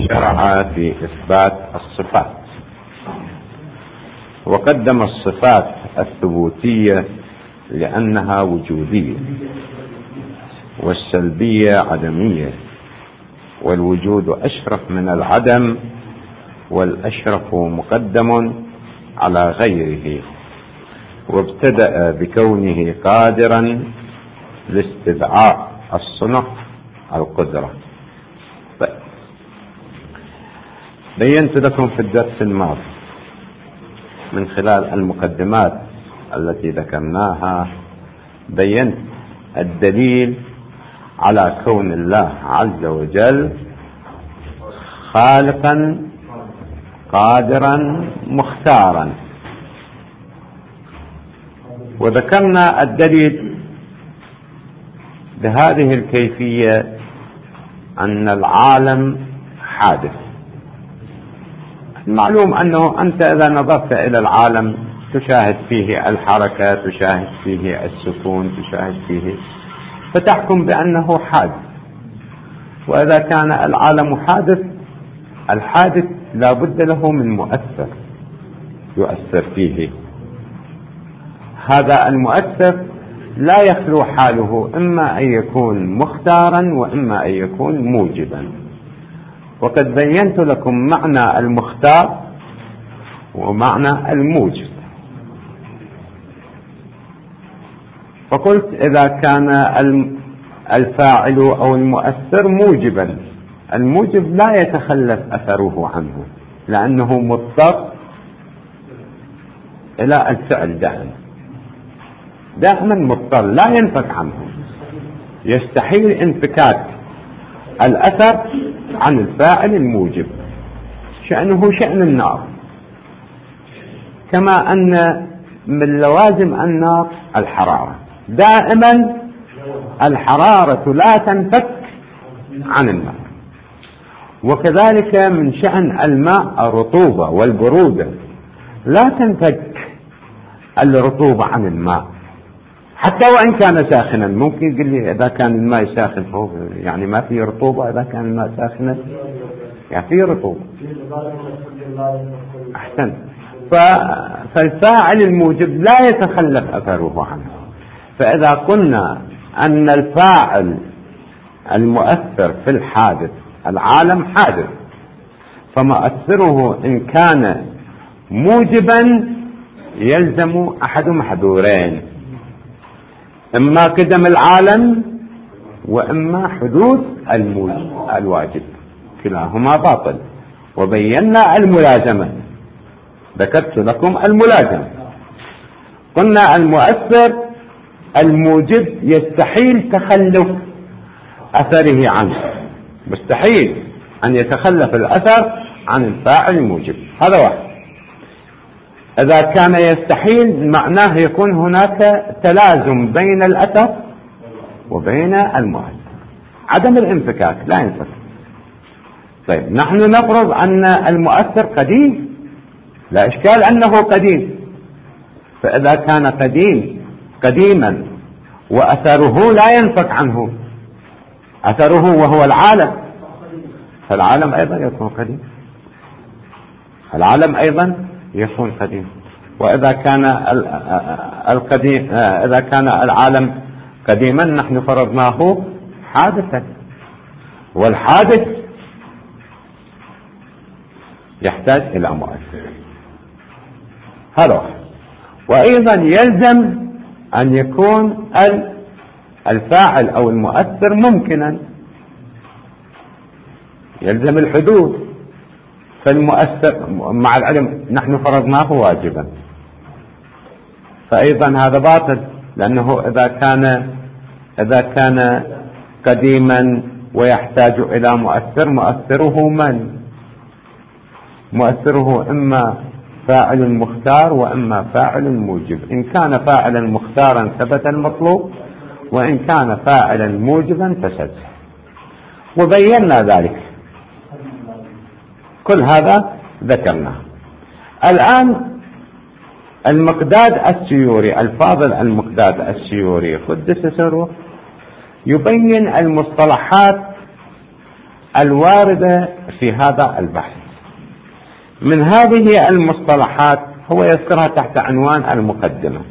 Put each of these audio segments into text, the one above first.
شرع في إثبات الصفات، وقدم الصفات الثبوتية لأنها وجودية، والسلبية عدمية، والوجود أشرف من العدم، والأشرف مقدم على غيره، وابتدأ بكونه قادرا لاستدعاء الصنع القدرة. بينت لكم في الدرس الماضي من خلال المقدمات التي ذكرناها، بينت الدليل على كون الله عز وجل خالقا قادرا مختارا، وذكرنا الدليل بهذه الكيفية أن العالم حادث. المعلوم أنه أنت إذا نظرت إلى العالم تشاهد فيه الحركة، تشاهد فيه السكون، تشاهد فيه، فتحكم بأنه حادث. وإذا كان العالم حادث، الحادث لا بد له من مؤثر يؤثر فيه. هذا المؤثر لا يخلو حاله إما أن يكون مختارا وإما أن يكون موجبا. وقد بينت لكم معنى المختار ومعنى الموجب، فقلت إذا كان الفاعل أو المؤثر موجبا، الموجب لا يتخلف أثره عنه، لأنه مضطر إلى الفعل دائما مضطر لا ينفك عنه. يستحيل انفكاك الأثر عن الفاعل الموجب، شأنه شأن النار، كما أن من لوازم النار الحرارة، دائما الحرارة لا تنفك عن النار. وكذلك من شأن الماء الرطوبة والبرودة، لا تنفك الرطوبة عن الماء حتى وإن كان ساخنا. ممكن يقول لي إذا كان الماء ساخن يعني ما فيه رطوبة؟ إذا كان الماء ساخنا يعني فيه رطوبة. أحسن. فالفاعل الموجب لا يتخلف أثره عنه. فإذا قلنا أن الفاعل المؤثر في الحادث، العالم حادث، فمؤثره إن كان موجبا يلزم أحد محذورين: إما قدم العالم وإما حدوث الواجب، كلاهما باطل. وبينا الملازمة، ذكرت لكم الملازمة. قلنا المؤثر الموجب يستحيل تخلف أثره عنه، مستحيل أن يتخلف الأثر عن الفاعل الموجب، هذا واحد. إذا كان يستحيل معناه يكون هناك تلازم بين الأثر وبين المؤثر، عدم الانفكاك، لا ينفك. طيب نحن نفرض أن المؤثر قديم، لا إشكال أنه قديم. فإذا كان قديما وأثره لا ينفك عنه، أثره وهو العالم، فالعالم أيضا يكون قديم، العالم أيضا يكون قديم. وإذا كان القديم، إذا كان العالم قديما نحن فرضناه حادثا، والحادث يحتاج إلى مؤثر، هذا واحد. وأيضا يلزم أن يكون الفاعل أو المؤثر ممكنا، يلزم الحدوث. فالمؤثر مع العلم نحن فرضناه واجبا، فأيضا هذا باطل، لأنه إذا كان قديما ويحتاج إلى مؤثر، مؤثره من؟ مؤثره إما فاعل مختار وإما فاعل موجب. إن كان فاعلا مختارا ثبت المطلوب، وإن كان فاعلا موجبا فسد. وبينا ذلك، كل هذا ذكرناه. الآن المقداد السيوري الفاضل، المقداد السيوري قدس سره، يبين المصطلحات الواردة في هذا البحث. من هذه المصطلحات هو يذكرها تحت عنوان المقدمة،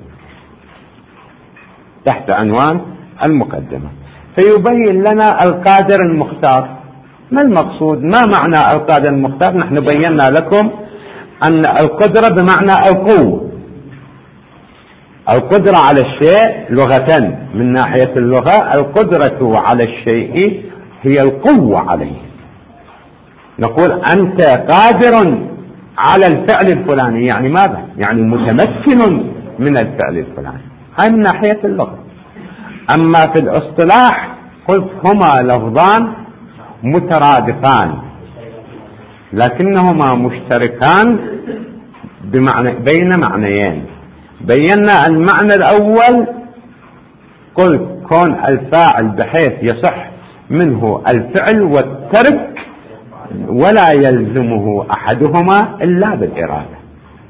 تحت عنوان المقدمة، فيبين لنا القادر المختار. ما المقصود؟ ما معنى القادر المختار؟ نحن بينا لكم أن القدرة بمعنى القوة، القدرة على الشيء لغة، من ناحية اللغة القدرة على الشيء هي القوة عليه. نقول أنت قادر على الفعل الفلاني، يعني ماذا؟ يعني متمكن من الفعل الفلاني، هاي من ناحية اللغة. أما في الاصطلاح قلت هما لفظان مترادفان لكنهما مشتركان بين معنيين. بينا المعنى الأول، قلت كون الفاعل بحيث يصح منه الفعل والترك ولا يلزمه أحدهما إلا بالإرادة،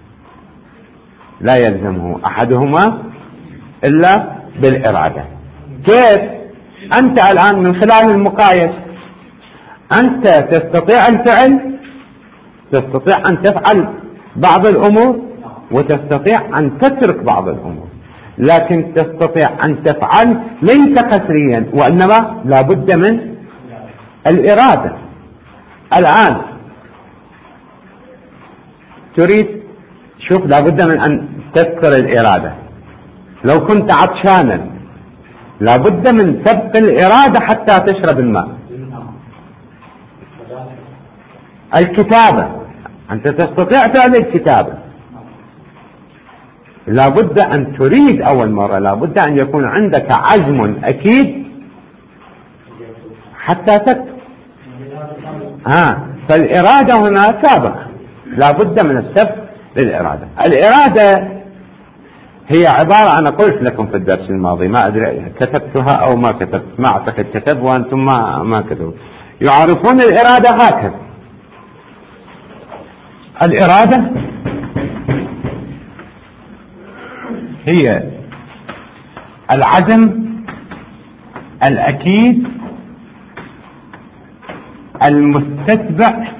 لا يلزمه أحدهما إلا بالإرادة. كيف؟ أنت الآن من خلال المقايسة أنت تستطيع الفعل، تستطيع أن تفعل بعض الأمور وتستطيع أن تترك بعض الأمور، لكن تستطيع أن تفعل ليس قسريا وإنما لا بد من الإرادة. الآن تريد، شوف، لا بد من أن تذكر الإرادة. لو كنت عطشانا لا بد من سبق الإرادة حتى تشرب الماء. الكتابة، أنت تستطيع فعل الكتابة، لا بد أن تريد أول مرة، لا بد أن يكون عندك عزم أكيد حتى تكتب. فالإرادة هنا سابقة، لا بد من السبق للإرادة. الإرادة هي عبارة، أنا قلت لكم في الدرس الماضي، ما أدري كتبتها أو ما كتبت، ما أعتقد كتب وأنتم ما كتبوا، يعرفون الإرادة هكذا: الإرادة هي العزم الأكيد المستتبع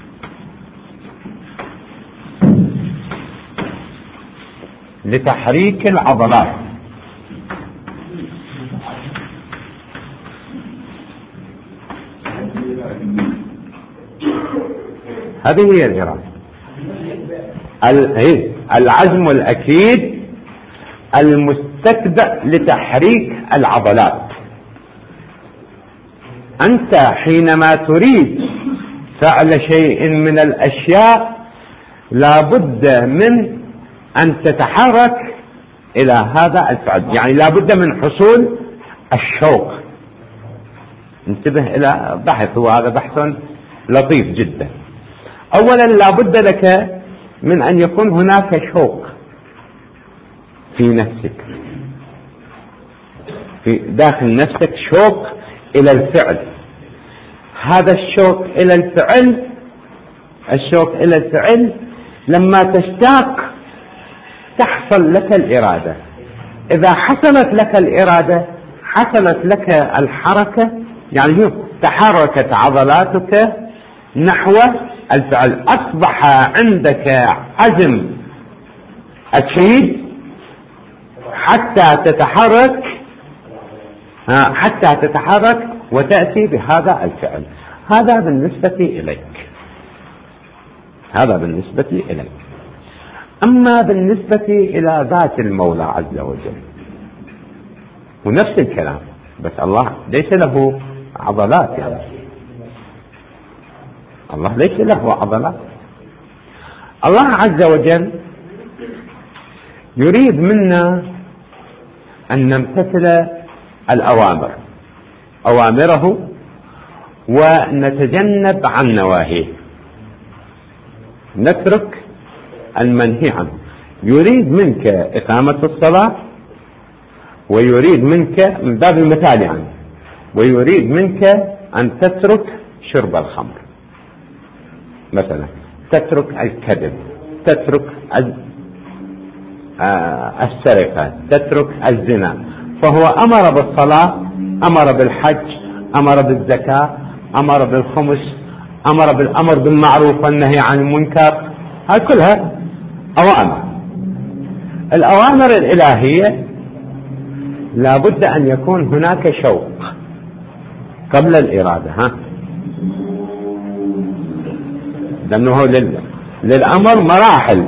لتحريك العضلات. هذه هي الإرادة، العزم الأكيد المستتبع لتحريك العضلات. أنت حينما تريد فعل شيء من الأشياء لا بد من أن تتحرك إلى هذا الفعل، يعني لا بد من حصول الشوق. انتبه إلى بحث، وهذا بحث لطيف جدا. أولا لا بد لك من أن يكون هناك شوق في نفسك، في داخل نفسك شوق إلى الفعل. هذا الشوق إلى الفعل، الشوق إلى الفعل لما تشتاق تحصل لك الإرادة. إذا حصلت لك الإرادة حصلت لك الحركة، يعني تحركت عضلاتك نحو الفعل، أصبح عندك عزم أكيد حتى تتحرك وتأتي بهذا الفعل. هذا بالنسبة إليك، هذا بالنسبة إليك. أما بالنسبة إلى ذات المولى عز وجل ونفس الكلام، بس الله ليس له عضلات، يعني الله ليس له عضلات. الله عز وجل يريد منا أن نمتثل الأوامر، أوامره، ونتجنب عن نواهيه، نترك المنهي عنه. يريد منك إقامة الصلاة، ويريد منك من باب المثال يعني، ويريد منك أن تترك شرب الخمر مثلا، تترك الكذب، تترك السرقة، تترك الزنا. فهو أمر بالصلاة، أمر بالحج، أمر بالزكاة، أمر بالخمس، أمر بالأمر بالمعروف والنهي عن المنكر، هاي كلها أوامر. الأوامر الإلهية لابد أن يكون هناك شوق قبل الإرادة، لأنه للأمر مراحل.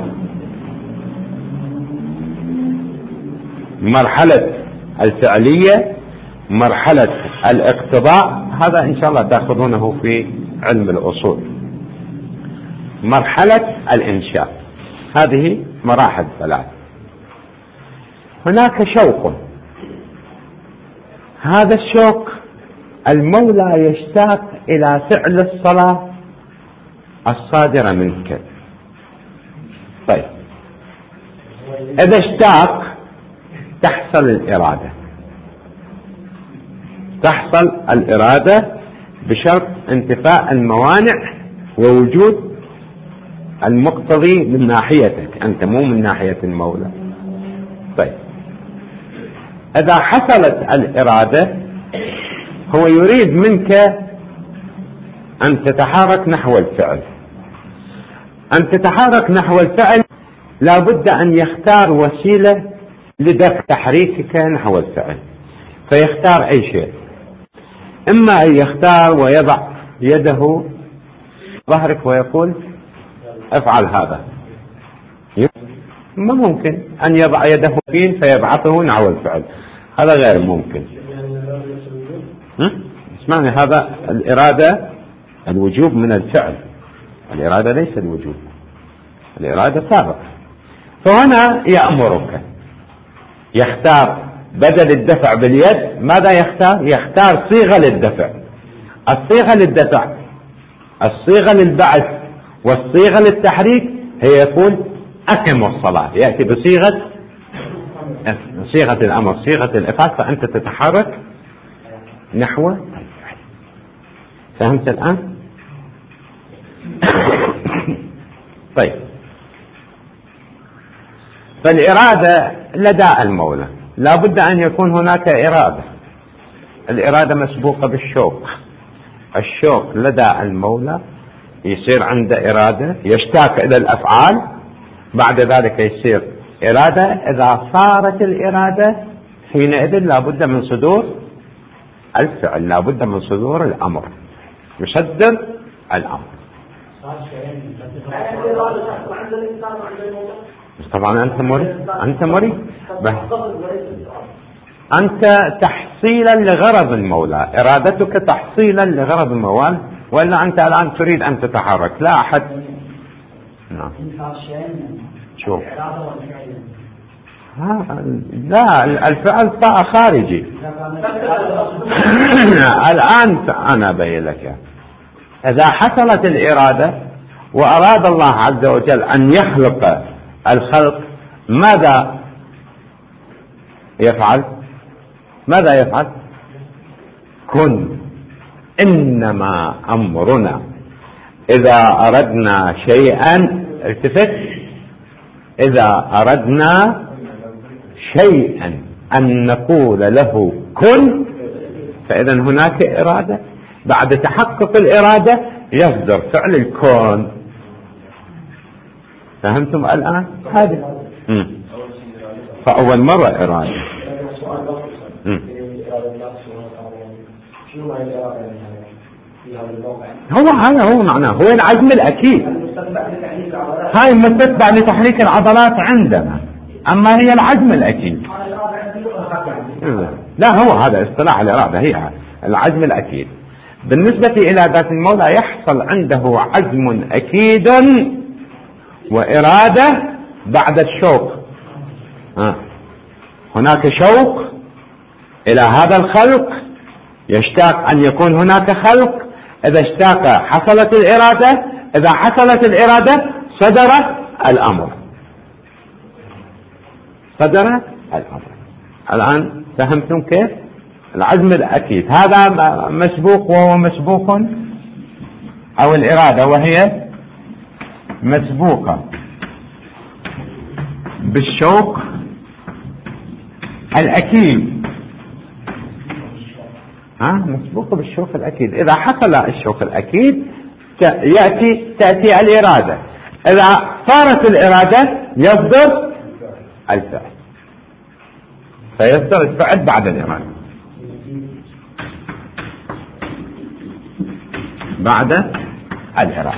مرحلة الفعلية، مرحلة الاقتضاء، هذا إن شاء الله تأخذونه في علم الأصول. مرحلة الإنشاء، هذه مراحل ثلاث. هناك شوق، هذا الشوق المولى يشتاق إلى فعل الصلاة الصادرة منك. طيب، إذا اشتاق تحصل الإرادة، تحصل الإرادة بشرط انتفاء الموانع ووجود المقتضي من ناحيتك أنت، مو من ناحية المولى. طيب، إذا حصلت الإرادة هو يريد منك أن تتحرك نحو الفعل. أن تتحرك نحو الفعل لا بد أن يختار وسيلة لدفع تحريكك نحو الفعل، فيختار أي شيء. إما أن يختار ويضع يده ظهرك ويقول افعل هذا، ما ممكن أن يضع يده فيه فيبعثه نحو الفعل، هذا غير ممكن. اسمعني، هذا الإرادة الوجوب من الفعل، الإرادة ليس الوجوب، الإرادة سابقة. فهنا يأمرك، يختار بدل الدفع باليد ماذا يختار؟ يختار صيغة للدفع. الصيغة للدفع، الصيغة للبعث والصيغة للتحريك هي يقول أقم الصلاة، يأتي صيغة الأمر، صيغة الإفعال، فأنت تتحرك نحو الفعل. فهمت الآن؟ طيب، فالإرادة لدى المولى لا بد أن يكون هناك إرادة. الإرادة مسبوقة بالشوق. الشوق لدى المولى يصير عنده إرادة، يشتاق إلى الأفعال، بعد ذلك يصير إرادة. إذا صارت الإرادة حينئذ لا بد من صدور الفعل، لا بد من صدور الأمر، يصدر الأمر. طبعا أنت مريد أنت تحصيلا لغرض المولى، إرادتك تحصيلا لغرض المولى، وإلا أنت الآن تريد أن تتحرك، لا أحد. نعم. شوف، لا، الفعل طاعة خارجي. الآن أنا أبين لك، إذا حصلت الإرادة وأراد الله عز وجل أن يخلق الخلق، ماذا يفعل؟ ماذا يفعل؟ كن. إنما أمرنا إذا أردنا شيئا، التفت، إذا أردنا شيئا أن نقول له كن، فإذا هناك إرادة. بعد تحقق الإرادة يصدر فعل الكون. فهمتم الآن؟ هذا فأول مرة إرادة. هو معناه هو العزم الأكيد، هاي مستتبع لتحريك العضلات عندنا، أما هي العزم الأكيد. لا، هو هذا اصطلاح الإرادة، هي العزم الأكيد. بالنسبة إلى ذات المولى يحصل عنده عزم أكيد وإرادة بعد الشوق. هناك شوق إلى هذا الخلق، يشتاق أن يكون هناك خلق. إذا اشتاق حصلت الإرادة، إذا حصلت الإرادة صدر الأمر، صدر الأمر. الآن فهمتم كيف؟ العزم الأكيد هذا مسبوق، وهو مسبوق، أو الإرادة وهي مسبوقة بالشوق الأكيد. مسبوقة بالشوق الأكيد. إذا حصل الشوق الأكيد تأتي الإرادة. إذا صارت الإرادة يصدر الفعل، فيصدر الفعل بعد الإرادة، بعد الإرادة.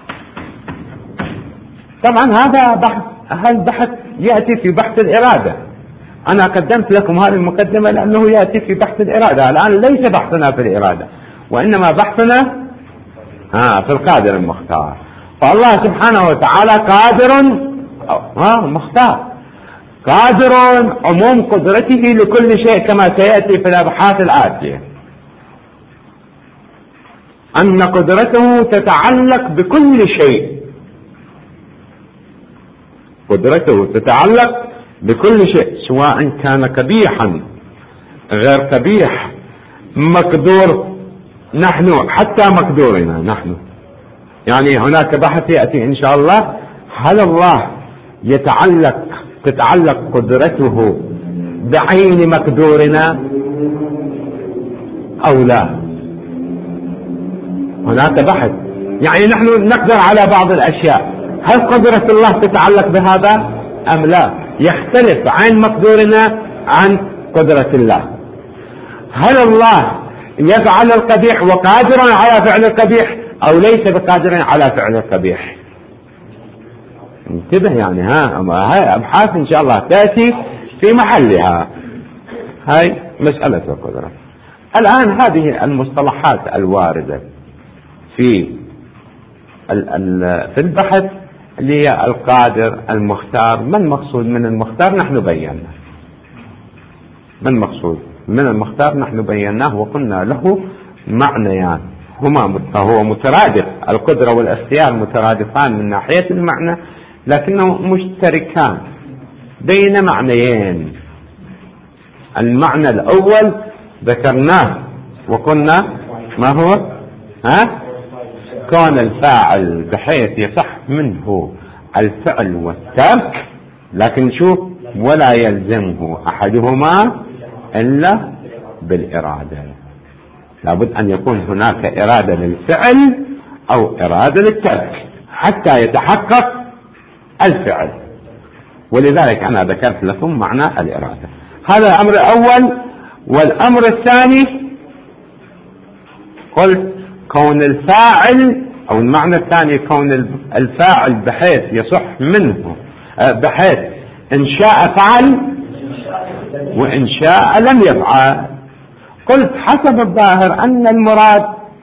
طبعا هذا البحث يأتي في بحث الإرادة. أنا قدمت لكم هذه المقدمة لأنه يأتي في بحث الإرادة. الآن ليس بحثنا في الإرادة، وإنما بحثنا في القادر المختار. فالله سبحانه وتعالى قادر مختار، قادر عموم قدرته لكل شيء كما سيأتي في الأبحاث الآتية، أن قدرته تتعلق بكل شيء. قدرته تتعلق بكل شيء، سواء كان قبيحا غير قبيح، مقدور نحن حتى مقدورنا نحن. يعني هناك بحث يأتي إن شاء الله، هل الله تتعلق قدرته بعين مقدورنا أو لا؟ هناك بحث. يعني نحن نقدر على بعض الأشياء، هل قدرة الله تتعلق بهذا أم لا؟ يختلف عين مقدورنا عن قدرة الله. هل الله يفعل القبيح وقادر على فعل القبيح أو ليس بقادر على فعل القبيح؟ انتبه، يعني هاي أبحاث إن شاء الله تأتي في محلها. هاي مسألة القدرة. الآن هذه المصطلحات الواردة في البحث اللي هي القادر، المختار. ما المقصود من المختار؟ نحن بينا. ما المقصود من المختار؟ نحن بيناه وقلنا له معنيان، هو مترادف. القدرة والاختيار مترادفان من ناحية المعنى، لكنه مشتركان بين معنيين. المعنى الأول ذكرناه وقلنا ما هو؟ كون الفاعل بحيث يصح منه الفعل والترك، لكن شوف، ولا يلزمه أحدهما إلا بالإرادة. لابد أن يكون هناك إرادة للفعل أو إرادة للترك حتى يتحقق الفعل. ولذلك أنا ذكرت لكم معنى الإرادة. هذا الأمر الأول. والأمر الثاني قلت كون الفاعل، أو المعنى الثاني كون الفاعل بحيث يصح منه، بحيث إن شاء فعل وإن شاء لم يفعل. قلت حسب الظاهر أن المراد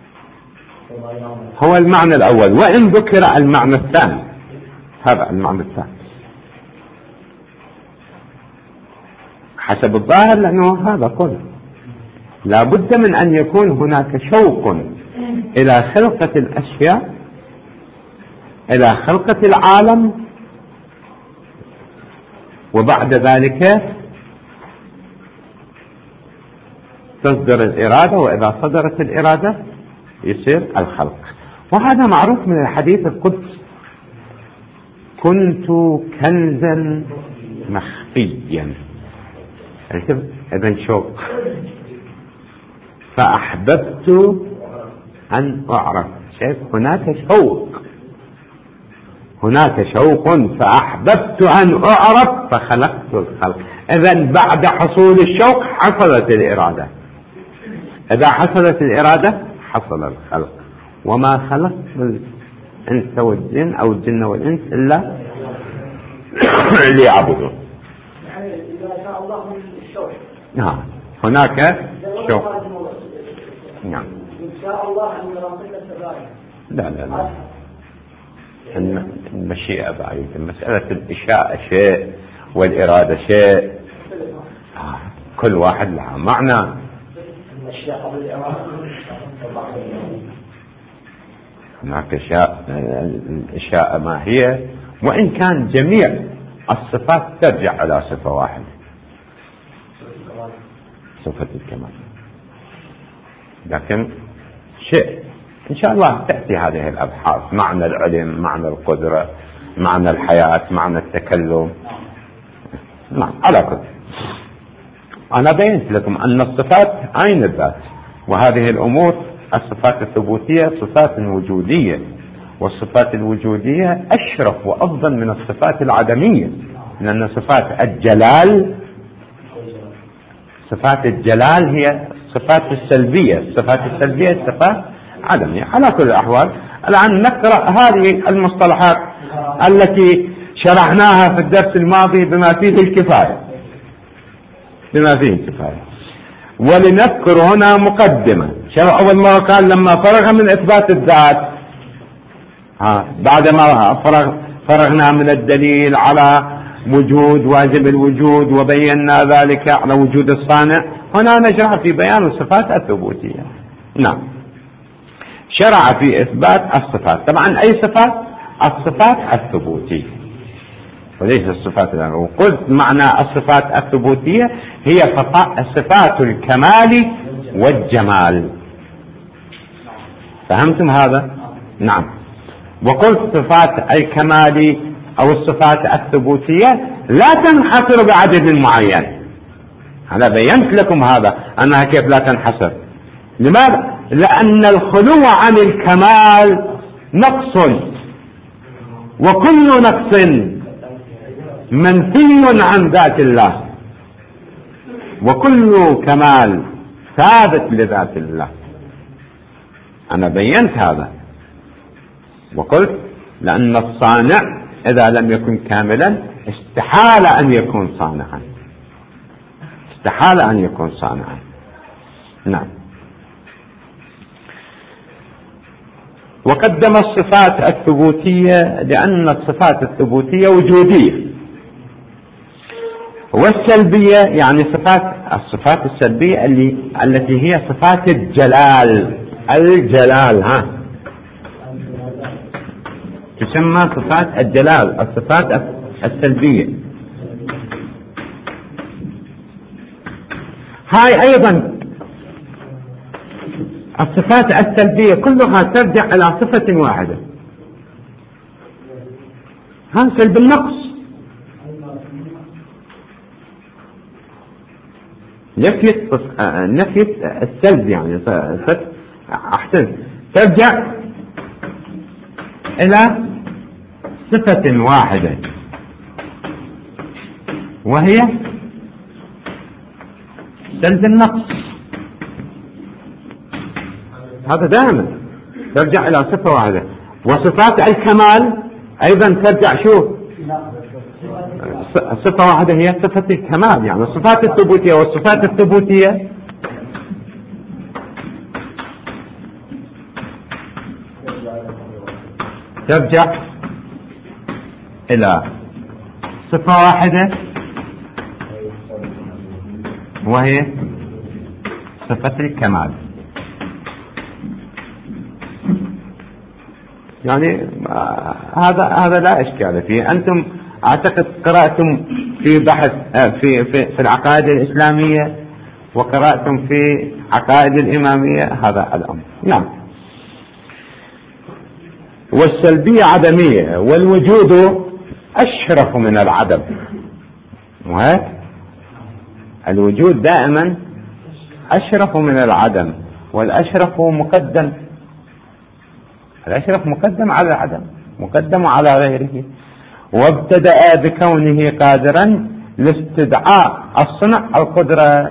هو المعنى الأول، وإن ذكر المعنى الثاني. هذا المعنى الثاني حسب الظاهر، لأنه هذا قل لا بد من أن يكون هناك شوق إلى خلقة الأشياء، إلى خلقة العالم، وبعد ذلك تصدر الإرادة، وإذا صدرت الإرادة يصير الخلق. وهذا معروف من الحديث القدس: كنت كنزا مخفيا. إذن شوق، فأحببت أن أعرف. شايف؟ هناك شوق، هناك شوق، فأحببت أن أعرف فخلقت الخلق. إذن بعد حصول الشوق حصلت الإرادة. إذا حصلت الإرادة حصل الخلق. وما خلقت الإنس والجن أو الجن والإنس إلا ليعبدون. يعني إذا شاء الله من الشوق. نعم، هناك شوق. نعم. إن شاء الله أن يراقب السبائل. لا المشيئة بعيدة. مسألة الإشاءة شيء والإرادة شيء، كل واحد لها معنى. هناك الإشاءة ما هي، وإن كان جميع الصفات ترجع على صفة واحدة، صفة الكمال. لكن شيء إن شاء الله تأتي هذه الأبحاث: معنى العلم، معنى القدرة، معنى الحياة، معنى التكلم. نعم، على كل. أنا بينت لكم أن الصفات عين الذات، وهذه الأمور الصفات الثبوتية صفات وجودية، والصفات الوجودية أشرف وأفضل من الصفات العدمية، لأن صفات الجلال هي الصفات السلبية، الصفات السلبية صفات عدمية. على كل الأحوال الآن نقرأ هذه المصطلحات التي شرحناها في الدرس الماضي بما فيه الكفاية، ولنذكر هنا مقدمة. أول ما قال لما فرغ من إثبات الذات، بعدما فرغنا من الدليل على وجود واجب الوجود وبينا ذلك على وجود الصانع، هنا نشرع في بيان الصفات الثبوتية. نعم، شرع في إثبات الصفات. طبعا أي صفات؟ الصفات الثبوتية وليس الصفات الأخرى. وقلت معنى الصفات الثبوتية هي صفات الكمال والجمال. فهمتم هذا؟ نعم. وقلت صفات الكمال أو الصفات الثبوتية لا تنحصر بعدد معين. أنا بينت لكم هذا أنها كيف لا تنحصر. لماذا؟ لأن الخلو عن الكمال نقص، وكل نقص منفي عن ذات الله، وكل كمال ثابت لذات الله. أنا بينت هذا وقلت لأن الصانع إذا لم يكن كاملا استحال أن يكون صانعا. نعم. وقدم الصفات الثبوتية لأن الصفات الثبوتية وجودية، والسلبية يعني الصفات السلبية التي هي صفات الجلال تسمى صفات الجلال، الصفات السلبية. هاي أيضا الصفات السلبية كلها ترجع إلى صفة واحدة، سلب النقص. نفي السلب يعني ترجع إلى صفة واحدة، وهي سلب النقص. هذا دائما ترجع إلى صفة واحدة. وصفات الكمال أيضا ترجع صفة واحدة، هي صفة الكمال. يعني الصفات الثبوتية والصفات الثبوتية ترجع إلى صفة واحدة، وهي صفة الكمال. يعني هذا لا إشكال فيه. أنتم أعتقد قرأتم في بحث في العقائد الإسلامية وقرأتم في عقائد الإمامية هذا الأمر. نعم. والسلبية عدمية، والوجود أشرف من العدم. وهيك الوجود دائما أشرف من العدم، والأشرف مقدم، الأشرف مقدم على العدم، مقدم على غيره. وابتدأ بكونه قادرا لاستدعاء الصنع القدرة،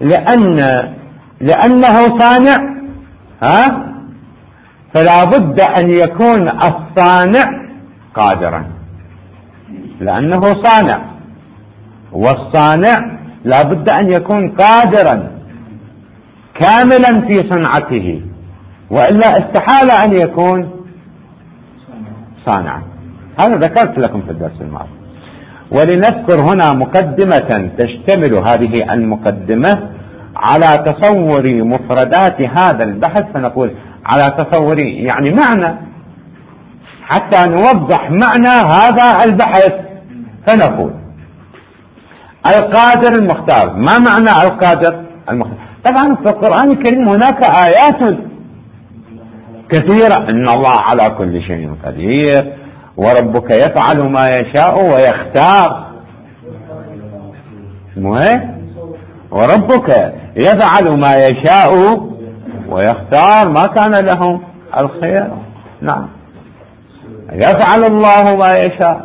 لأنه صانع فلا بد أن يكون الصانع قادرا، لأنه صانع، والصانع لا بد أن يكون قادرا كاملا في صنعته، وإلا استحال أن يكون صانعا. هذا ذكرت لكم في الدرس الماضي. ولنذكر هنا مقدمة تشتمل هذه المقدمة على تصور مفردات هذا البحث، فنقول على تصور يعني معنى، حتى نوضح معنى هذا البحث. فنقول القادر المختار. ما معنى القادر المختار؟ طبعا في القرآن الكريم هناك آيات كثيرة، إن الله على كل شيء قدير، وربك يفعل ما يشاء ويختار. وربك يفعل ما يشاء ويختار ما كان لهم الخير. نعم، يفعل الله ما يشاء،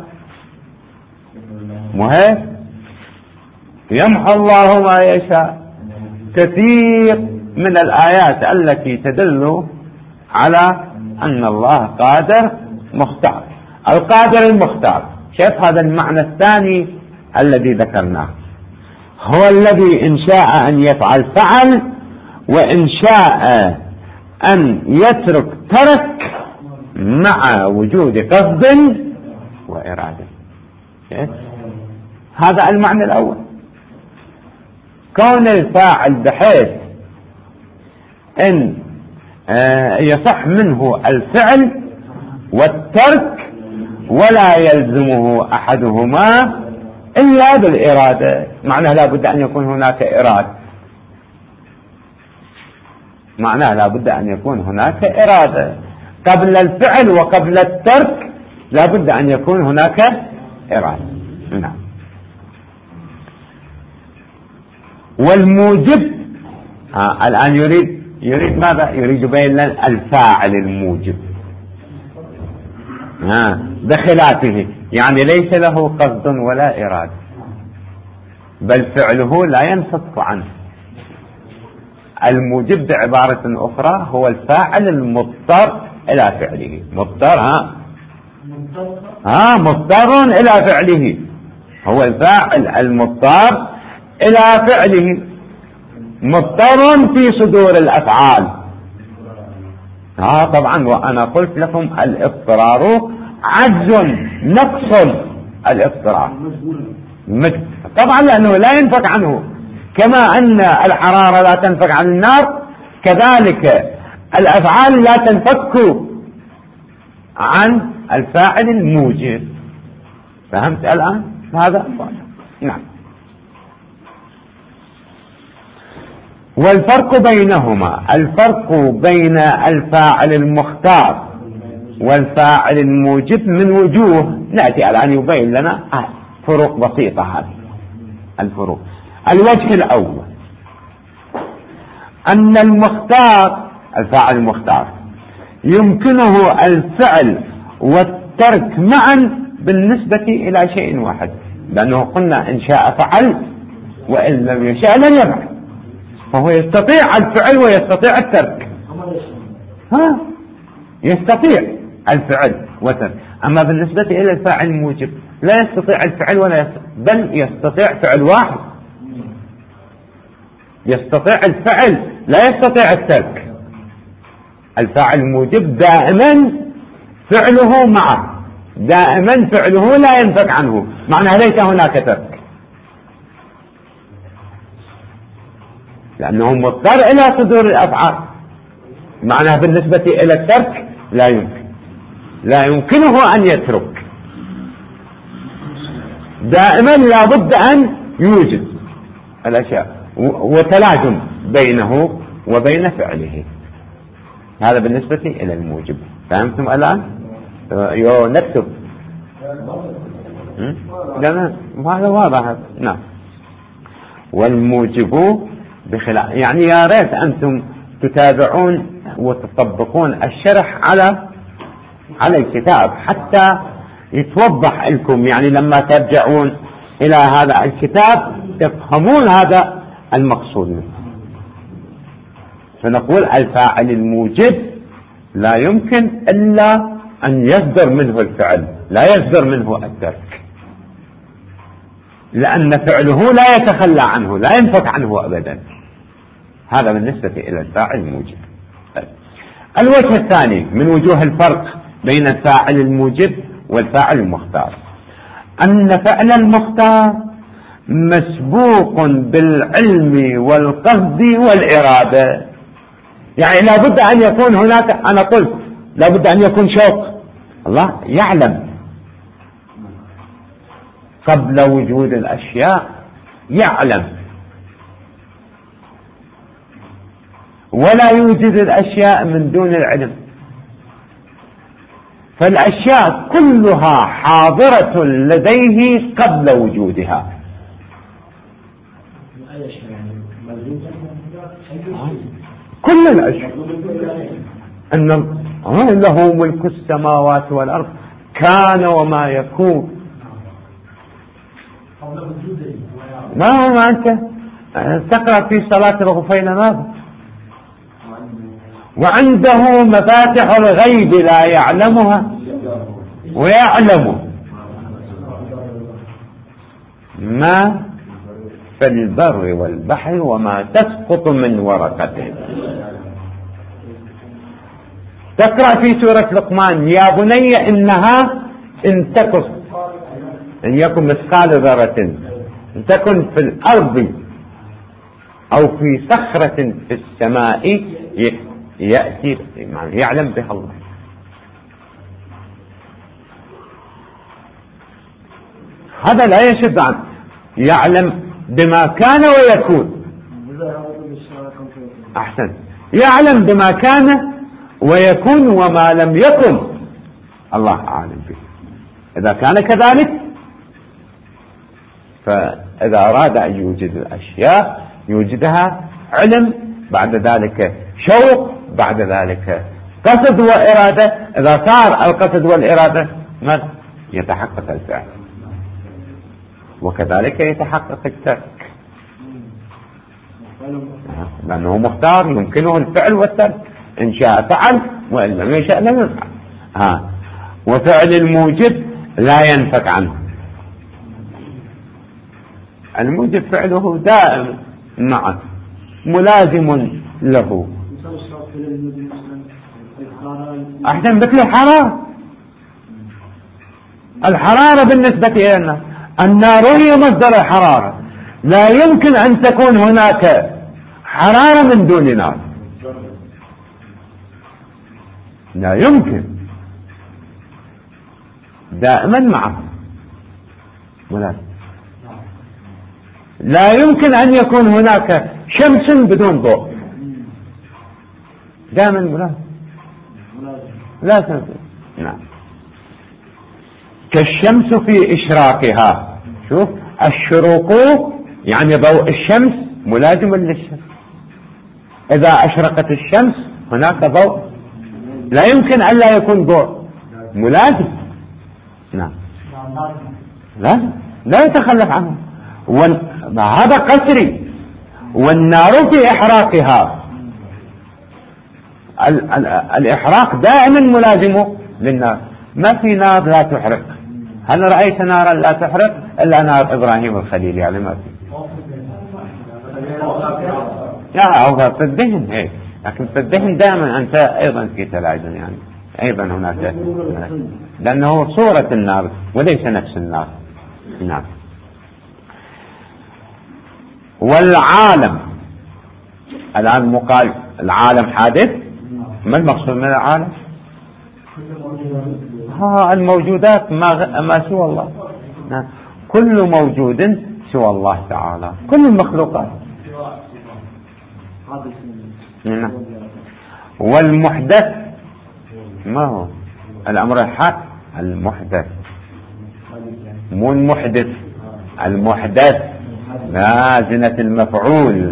مهيب، يمحو الله ما يشاء. كثير من الآيات التي تدل على أن الله قادر مختار. القادر المختار، شايف هذا المعنى الثاني الذي ذكرناه، هو الذي إن شاء أن يفعل فعل، وإن شاء أن يترك ترك، مع وجود قصد وإرادة. هذا المعنى الأول، كون الفاعل بحيث إن يصح منه الفعل والترك ولا يلزمه أحدهما إلا بالإرادة. معناه لا بد أن يكون هناك إرادة، معناه لا بد أن يكون هناك إرادة قبل الفعل وقبل الترك، لا بد أن يكون هناك إرادة. نعم. والموجب الآن يريد ماذا؟ يريد بين الفاعل الموجب بخلافه، يعني ليس له قصد ولا إرادة، بل فعله لا ينفك عنه. الموجب بعبارة أخرى هو الفاعل المضطر إلى فعله. مضطر مضطر إلى فعله، هو الفاعل المضطر إلى فعله، مضطر في صدور الأفعال. طبعا، وأنا قلت لكم الاضطرار عجز، نقص الاضطرار طبعا، لأنه لا ينفك عنه، كما أن الحرارة لا تنفك عن النار، كذلك الأفعال لا تنفك عن الفاعل الموجب. فهمت الآن هذا؟ نعم. والفرق بينهما، الفرق بين الفاعل المختار والفاعل الموجب من وجوه، نأتي الآن يبين لنا فروق بسيطة. هذه الفروق، الوجه الأول أن المختار، الفاعل المختار، يمكنه الفعل والترك معا بالنسبة إلى شيء واحد، لأنه قلنا إن شاء فعل وإن لم يشاء لن يفعل، فهو يستطيع الفعل ويستطيع الترك. يستطيع الفعل والترك. أما بالنسبة إلى الفاعل الموجب لا يستطيع الفعل ولا يستطيع، بل يستطيع فعل واحد، يستطيع الفعل لا يستطيع الترك. الفاعل الموجب دائما فعله معه، دائما فعله لا ينفك عنه، معناه ليس هناك ترك، لأنه مضطر إلى صدور الأفعال. معناه بالنسبة إلى الترك لا يمكنه أن يترك، دائما لا بد أن يوجد الأشياء وتلازم بينه وبين فعله. هذا بالنسبة إلى الموجب. فهمتم الآن؟ نكتب هذا واضح. نعم. والموجب بخلاف، يعني يا ريت أنتم تتابعون وتطبقون الشرح على الكتاب حتى يتوضح لكم، يعني لما ترجعون إلى هذا الكتاب تفهمون هذا المقصود منه. فنقول الفاعل الموجب لا يمكن إلا أن يصدر منه الفعل، لا يصدر منه الترك، لأن فعله لا يتخلى عنه، لا ينفك عنه أبدا. هذا بالنسبة إلى الفاعل الموجب. الوجه الثاني من وجوه الفرق بين الفاعل الموجب والفاعل المختار، أن فعل المختار مسبوق بالعلم والقصد والإرادة. يعني لابد أن يكون هناك، أنا قلت لابد أن يكون شوق، الله يعلم قبل وجود الأشياء، يعلم، ولا يوجد الأشياء من دون العلم. فالأشياء كلها حاضرة لديه قبل وجودها. كل الأشياء أن له ملك السماوات والأرض كان وما يكون. ما هو ما أنت تقرأ في صلاة الغفين ماذا؟ وعنده مفاتح الغيب لا يعلمها ويعلم ما في البر والبحر وما تسقط من ورقة. تقرأ في سورة لقمان يا بني إنها إن يكن مثقال ذرة إن تكن في الأرض أو في صخرة في السماء يأتي يعلم بها الله. هذا لا يشد عنه، يعلم بما كان ويكون. أحسن، يعلم بما كان ويكون وما لم يكن الله أعلم به. إذا كان كذلك فإذا أراد أن يوجد الأشياء يوجدها علم، بعد ذلك شوق، بعد ذلك قصد وإرادة. إذا صار القصد والإرادة ما يتحقق الفعل، وكذلك يتحقق الترك، لأنه مختار يمكنه الفعل والترك، إن شاء فعل وإن لم يشاء لم يفعل. وفعل الموجب لا ينفك عنه، الموجب فعله دائم معه ملازم له. أحسن، مثل الحرارة بالنسبة إلى النار هي مصدر الحرارة، لا يمكن أن تكون هناك حرارة من دون نار، لا يمكن، دائما معه ملازم. لا يمكن أن يكون هناك شمس بدون ضوء، دائما ملازم، لا تنسى. نعم، كالشمس في إشراقها. شوف الشروق يعني ضوء الشمس ملازم للشمس، إذا أشرقت الشمس هناك ضوء، لا يمكن أن لا يكون ضوء، ملازم. نعم، لا يتخلف عنه. هذا قسري. والنار في إحراقها، الإحراق دائما ملازم للنار، ما في نار لا تحرق. هل رأيت نارا لا تحرق إلا نار إبراهيم الخليل؟ يعني ما في، أو في الذهن هيك، لكن في الذهن دائما أنت أيضا في تلاعب، يعني أيضا هناك، لأنه صورة النار وليس نفس النار. نعم. والعالم الآن مقال العالم حادث، ما المقصود من العالم؟ الموجودات ما سوى الله. نعم. كل موجود سوى الله تعالى، كل المخلوقات. نعم. والمحدث ما هو الأمر الحق؟ المحدث، مو المحدث، المحدث لازنة المفعول.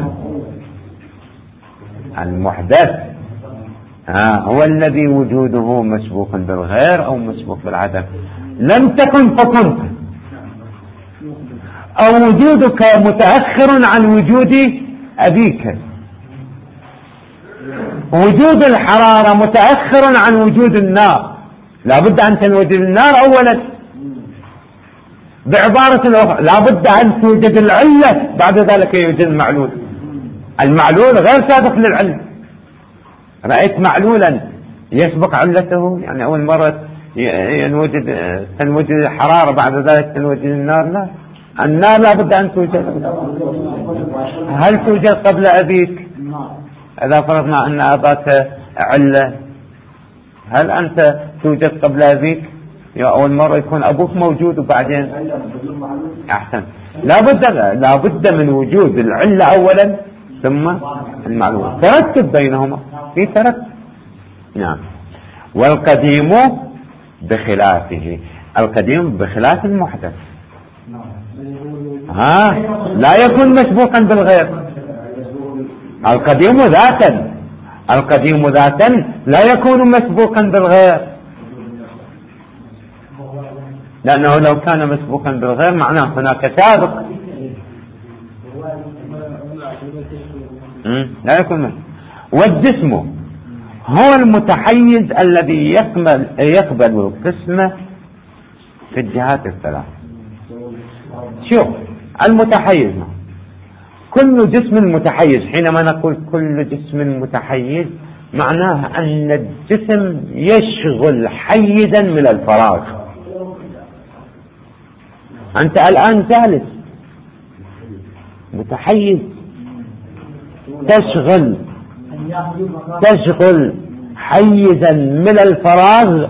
المحدث هو الذي وجوده مسبوق بالغير أو مسبوق بالعدم. لم تكن فكنت، أو وجودك متأخر عن وجود أبيك. وجود الحرارة متأخر عن وجود النار، لا بد أن تنوجد النار أولا. بعبارة أخرى لا بد أن توجد العلة، بعد ذلك يوجد المعلول. المعلول غير سابق للعلة. رأيت معلولا يسبق علته؟ يعني أول مرة تنوجد الحرارة بعد ذلك تنوجد النار؟ لا، النار لا بد أن توجد. هل توجد قبل أبيك؟ إذا فرضنا أن أباك علة، هل أنت توجد قبل أبيك؟ أول مرة يكون أبوك موجود وبعدين أحسن. لا بد من وجود العلة أولا ثم المعلومة، ترتب بينهما في ترتب. نعم. والقديم بخلافه، القديم بخلاف المحدث. لا يكون مسبوقا بالغير. القديم ذاتا، القديم ذاتا لا يكون مسبوقا بالغير، لأنه لو كان مسبوقا بالغير معناه هناك سابق، لا يكون. والجسم هو المتحيز الذي يقبل القسمة في الجهات الثلاث. شوف المتحيز، كل جسم متحيز، حينما نقول كل جسم متحيز معناه أن الجسم يشغل حيزا من الفراغ. أنت الآن جالس متحيز، تشغل حيزا من الفراغ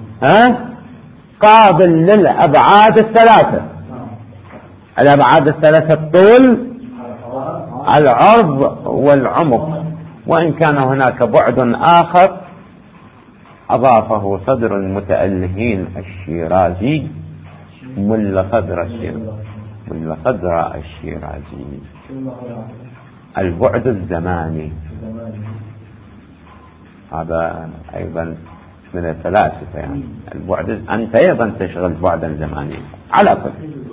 قابل للأبعاد الثلاثة. الأبعاد الثلاثة: الطول، العرض، والعمق. وإن كان هناك بعد آخر أضافه صدر المتألهين الشيرازي، ملا خضر الشيرازي، البعد الزماني. هذا أيضا من الفلاسفة، يعني البعد، أنت أيضا تشغل بعدا زمانيا. على كل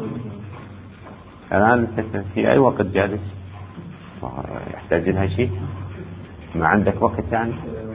الآن في أي وقت جالس يحتاج لها شيء، ما عندك وقت يعني،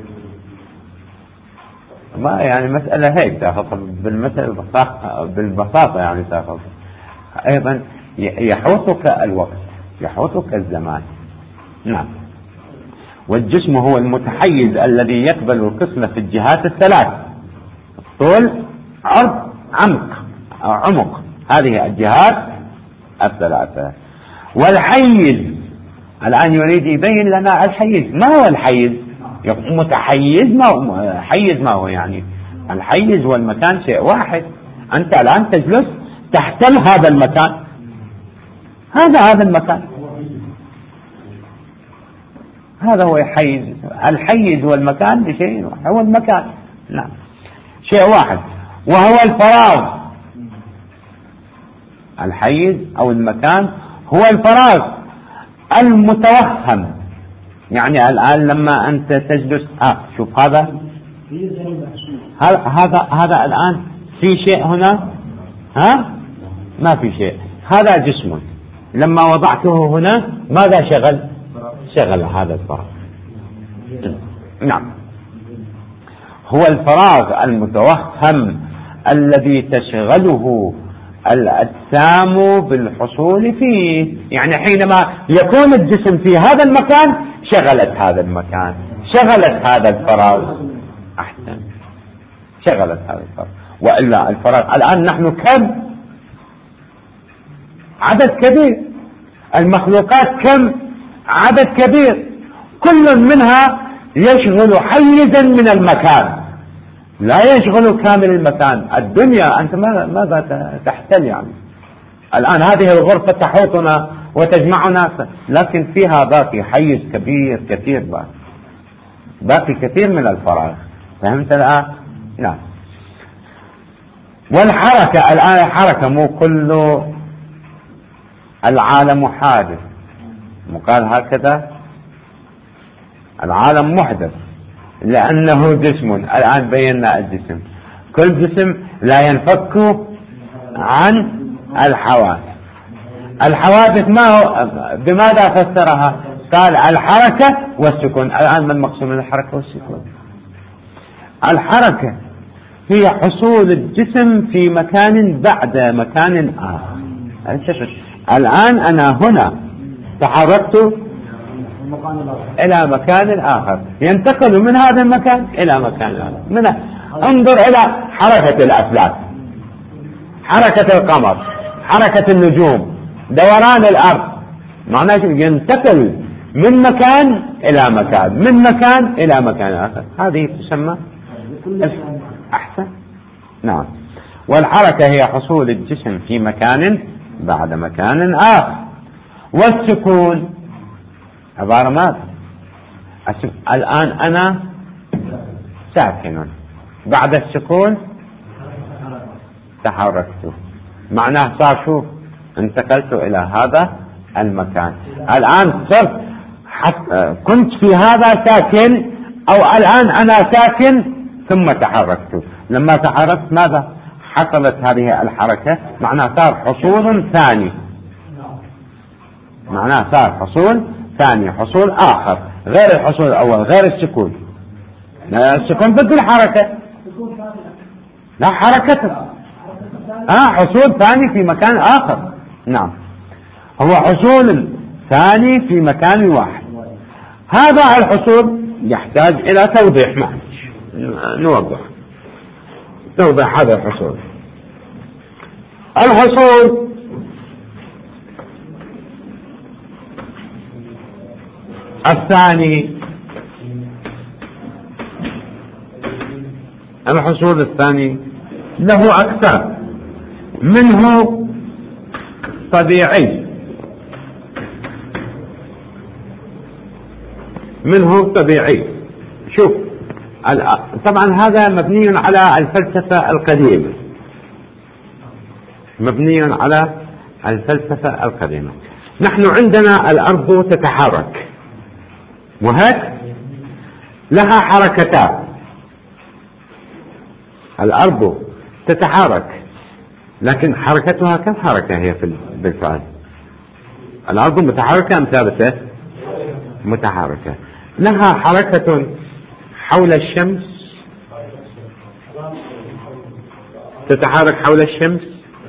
ما يعني مسألة هيك تأخذ بالبساطة يعني تأخذ. أيضا يحوطك الوقت، يحوطك الزمان. نعم. والجسم هو المتحيز الذي يقبل القسمة في الجهات الثلاث: طول، عرض، عمق. هذه الجهات الثلاثة. والحيز الآن يريد يبين لنا الحيز. ما هو الحيز؟ متحيز، حيز ما هو يعني؟ الحيز والمكان شيء واحد. أنت الآن تجلس تحتل هذا المكان، هذا المكان، هذا هو الحيز. الحيز والمكان بشيء واحد، هو المكان. نعم، شيء واحد، وهو الفراغ. الحيز أو المكان هو الفراغ المتوهم. يعني الآن لما أنت تجلس شوف هذا الآن في شيء هنا، ما في شيء. هذا جسم، لما وضعته هنا ماذا شغل هذا الفراغ. نعم، هو الفراغ المتوهم الذي تشغله الأجسام بالحصول فيه. يعني حينما يكون الجسم في هذا المكان شغلت هذا المكان، شغلت هذا الفراغ. أحسن، شغلت هذا الفراغ. وإلا الفراغ الآن نحن كم؟ عدد كبير. المخلوقات كم؟ عدد كبير. كل منها يشغل حيزا من المكان، لا يشغل كامل المكان. الدنيا أنت ماذا تحتل يعني؟ الآن هذه الغرفة تحوطنا وتجمعنا، لكن فيها باقي حيز كبير كثير، باقي كثير من الفراغ. فهمت الآن؟ نعم. والحركة الآن حركة، مو كل العالم حادث، مقال هكذا العالم محدث لأنه جسم. الآن بينا الجسم، كل جسم لا ينفك عن الحوادث. الحوادث ما هو، بماذا فسرها؟ قال الحركة والسكون. الآن ما المقصود من الحركة والسكون؟ الحركة هي حصول الجسم في مكان بعد مكان آخر. الآن أنا هنا تحركت إلى مكان آخر، ينتقل من هذا المكان إلى مكان آخر. انظر إلى حركة الأفلاك، حركة القمر، حركة النجوم، دوران الأرض، معناه ينتقل من مكان إلى مكان، من مكان إلى مكان آخر. هذه تسمى أحسن. نعم. والحركة هي حصول الجسم في مكان بعد مكان آخر. والسكون عبارة ماذا؟ الآن أنا ساكن، بعد السكون تحركت، معناه صار شوف انتقلت إلى هذا المكان. الآن صرت كنت في هذا ساكن، أو الآن أنا ساكن ثم تحركت. لما تحركت ماذا حصلت هذه الحركة؟ معناه صار حصول ثاني، معناه صار حصول ثاني، حصول آخر غير الحصول الأول، غير السكون. السكون ضد الحركة، لا حركته، حصول ثاني في مكان آخر. نعم، هو حصول ثاني في مكان واحد. هذا الحصول يحتاج إلى توضيح، معلش نوضح هذا الحصول. الحصول الثاني، الحصول الثاني له أقسام، منه طبيعي، منه طبيعي. شوف، طبعا هذا مبني على الفلسفة القديمة، مبني على الفلسفة القديمة. نحن عندنا الأرض تتحرك، وهك لها حركتان. الأرض تتحرك، لكن حركتها كم حركة هي بالفعل؟ الأرض متحركة أم ثابتة؟ متحركة. لها حركة حول الشمس، تتحرك حول الشمس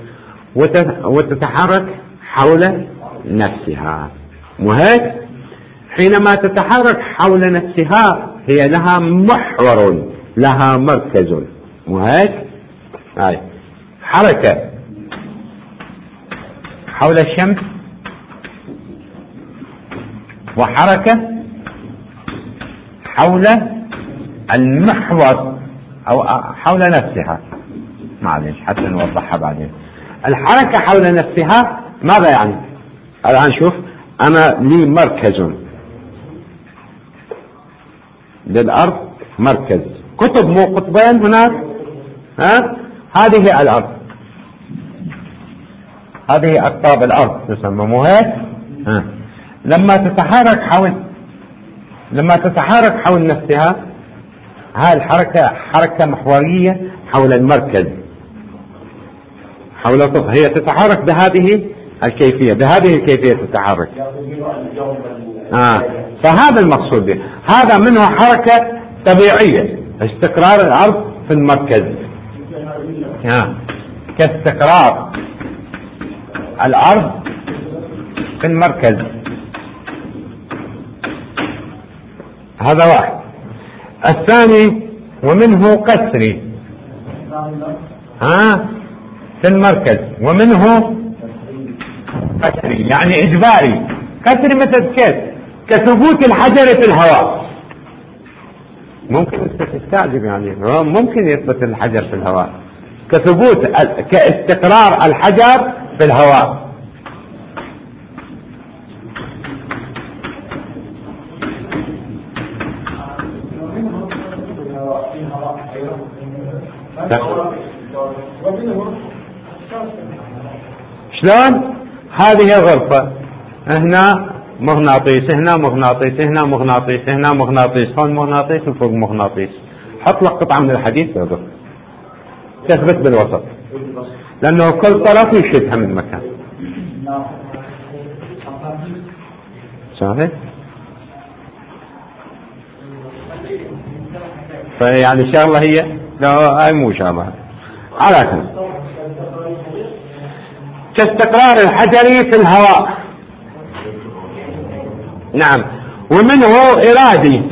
وتتحرك حول نفسها، وهيك حينما تتحرك حول نفسها هي لها محور، لها مركز، وهيك هاي حركة حول الشمس وحركة حول المحور أو حول نفسها. معلش حتى نوضحها بعدين. الحركة حول نفسها ماذا يعني؟ الآن شوف، أنا لي مركز للأرض، مركز، قطب مو قطبين هناك، هذه الأرض، هذه أقطاب الأرض تسمى، مو هيك؟ لما تتحرك حول نفسها، هاي الحركة حركة محورية حول المركز، حول طف. هي تتحرك بهذه الكيفية، بهذه الكيفية تتحرك. فهذا المقصود به. هذا منه حركة طبيعية، استقرار الأرض في المركز، كاستقرار الأرض في المركز. هذا واحد. الثاني ومنه قسري، في المركز، ومنه قسري يعني إجباري. قسري مثل كيف؟ كثبوت الحجر في الهواء. ممكن تستعجب، يعني ممكن يثبت الحجر في الهواء، كثبوت كاستقرار الحجر في الهواء. شلون؟ هذه غرفة، هنا مغناطيس، هنا مغناطيس، هنا مغناطيس، هنا مغناطيس، هون مغناطيس وفوق مغناطيس. حط لك قطعة من الحديد تثبت بالوسط، لأنه كل طرف يشدها من مكان. صحيح؟ فيعني شغلة هي، لا هاي مو شغلة على كل. كاستقرار الحجر في الهواء. نعم. ومنه إرادي.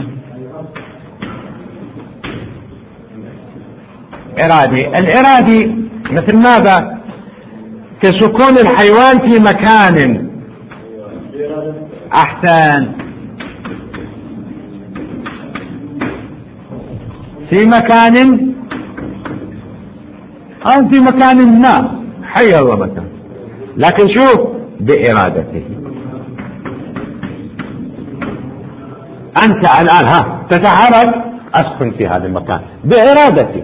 الإرادي مثل ماذا؟ كسكون الحيوان في مكان، أحسن، في مكان أو في مكان ما، حي الله مكان، لكن شوف بإرادته. أنت الآن تتحرك، أسكن في هذا المكان بإرادتي،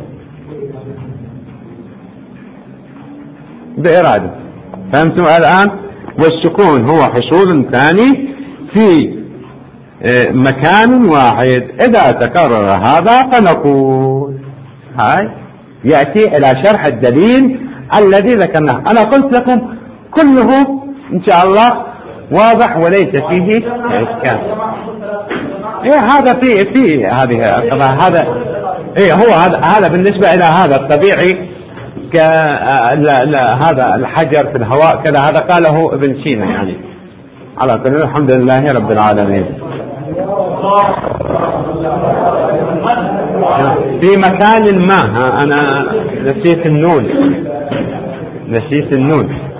بإرادة. فهمتم الآن؟ والسكون هو حصول ثاني في مكان واحد. إذا تكرر هذا فنقول هاي يأتي إلى شرح الدليل الذي ذكرناه. أنا قلت لكم كله إن شاء الله واضح وليس فيه إشكال. هذا في هذه هذا هو هذا بالنسبة إلى هذا الطبيعي هذا الحجر في الهواء كذا، هذا قاله ابن سينا يعني. على كل الحمد لله رب العالمين. في مكان ما أنا نسيت النون